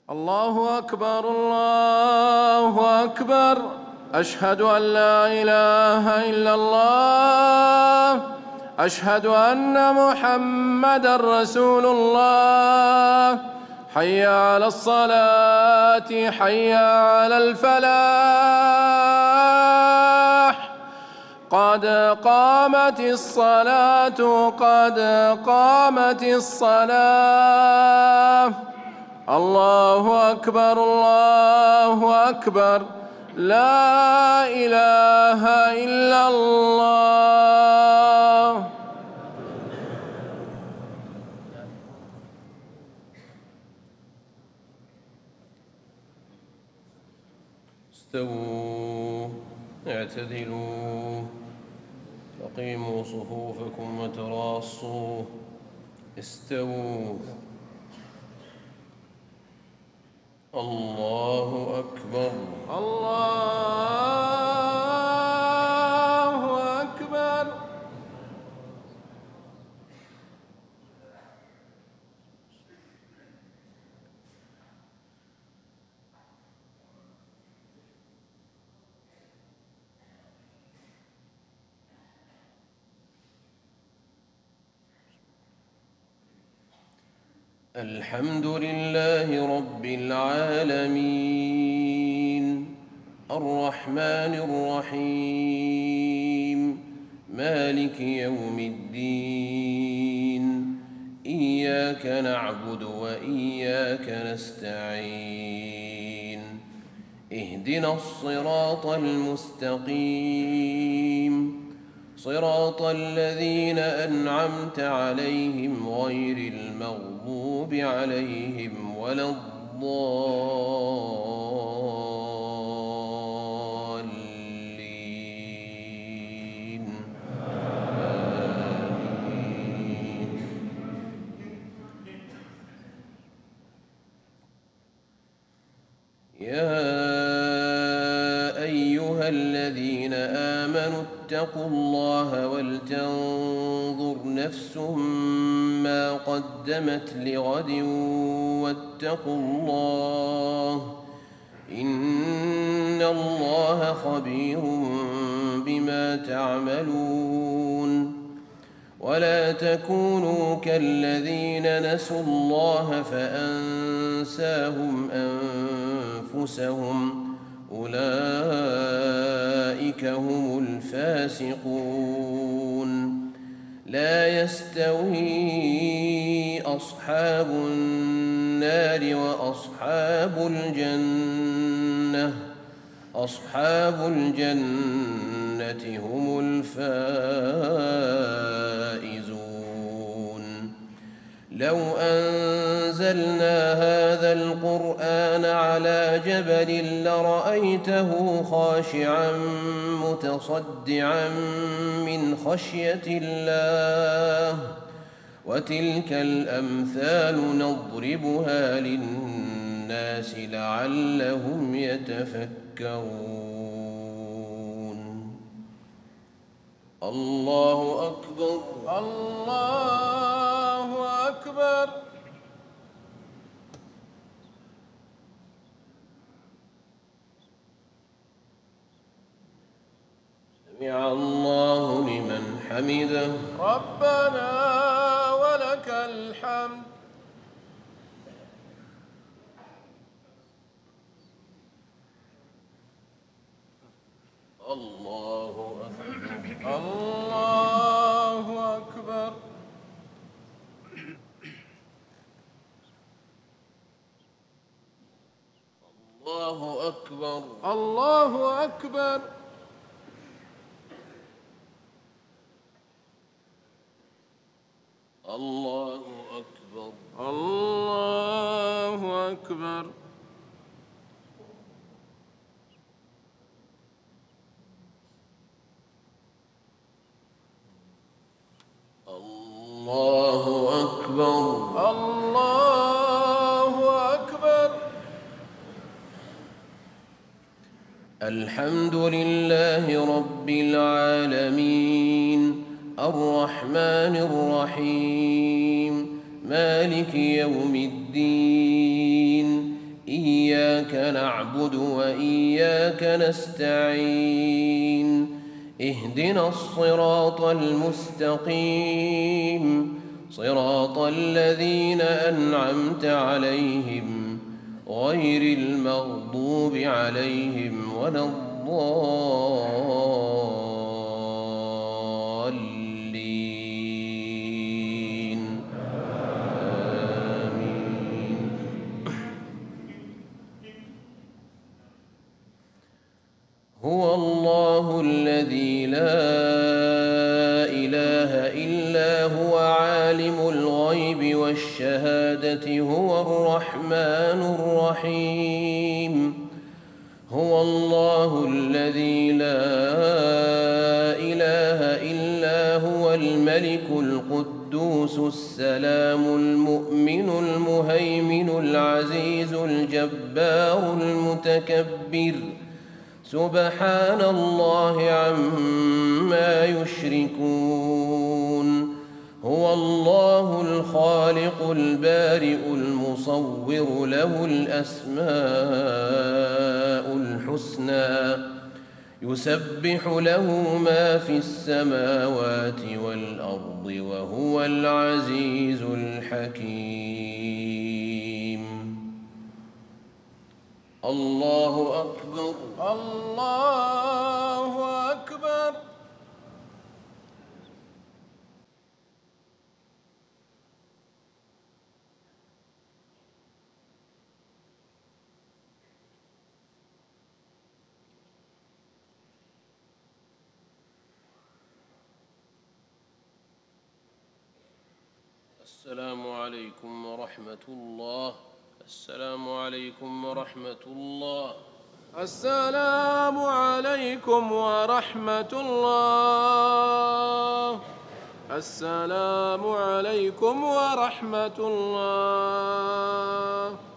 الله أكبر الله أكبر. أشهد أن لا إله إلا الله. أشهد أن محمدًا رسول الله. حي على الصلاة حي على الفلاح. قد قامت الصلاة قد قامت الصلاة. الله أكبر الله أكبر. لا إله إلا الله. استووا اعتدلوا أقيموا صفوفكم وتراصوا. استووا. الله أكبر الله أكبر. الحمد لله رب العالمين الرحمن الرحيم مالك يوم الدين. إياك نعبد وإياك نستعين. اهدنا الصراط المستقيم صراط الذين أنعمت عليهم غير المغضوب عليهم ولا الضالين. آمين. يا أيها الذين آمنوا اتقوا الله ولتنظر نفس ما قدمت لغد واتقوا الله إن الله خبير بما تعملون. ولا تكونوا كالذين نسوا الله فأنساهم أنفسهم أولئك هم الفاسقون. لا يستوي أصحاب النار وأصحاب الجنة. أصحاب الجنة هم الفائزون. لو أنزلنا هذا القرآن على جبل لرأيته خاشعا متصدعا من خشية الله. وتلك الأمثال نضربها للناس لعلهم يتفكرون. الله أكبر الله أكبر. سمع الله لمن حمده. ربنا ولك الحمد. الله أكبر الله أكبر. الله أكبر الله أكبر. الله أكبر الله أكبر. الله أكبر الله أكبر. الحمد لله رب العالمين الرحمن الرحيم مالك يوم الدين. إياك نعبد وإياك نستعين اهدنا الصراط المستقيم صراط الذين أنعمت عليهم غير المغضوب عليهم ولا الضالين آمين. هو الله الذي لا إله إلا هو عالم الغيب والشهادة هو الرحمن الرحيم. هو الله الذي لا إله إلا هو الملك القدوس السلام المؤمن المهيمن العزيز الجبار المتكبر سبحان الله عما يشركون. هو الله الخالق البارئ المصور له الأسماء الحسنى يسبح له ما في السماوات والأرض وهو العزيز الحكيم. الله أكبر. الله أكبر. السلام عليكم ورحمة الله. السلام عليكم ورحمة الله. السلام عليكم ورحمة الله. السلام عليكم ورحمة الله.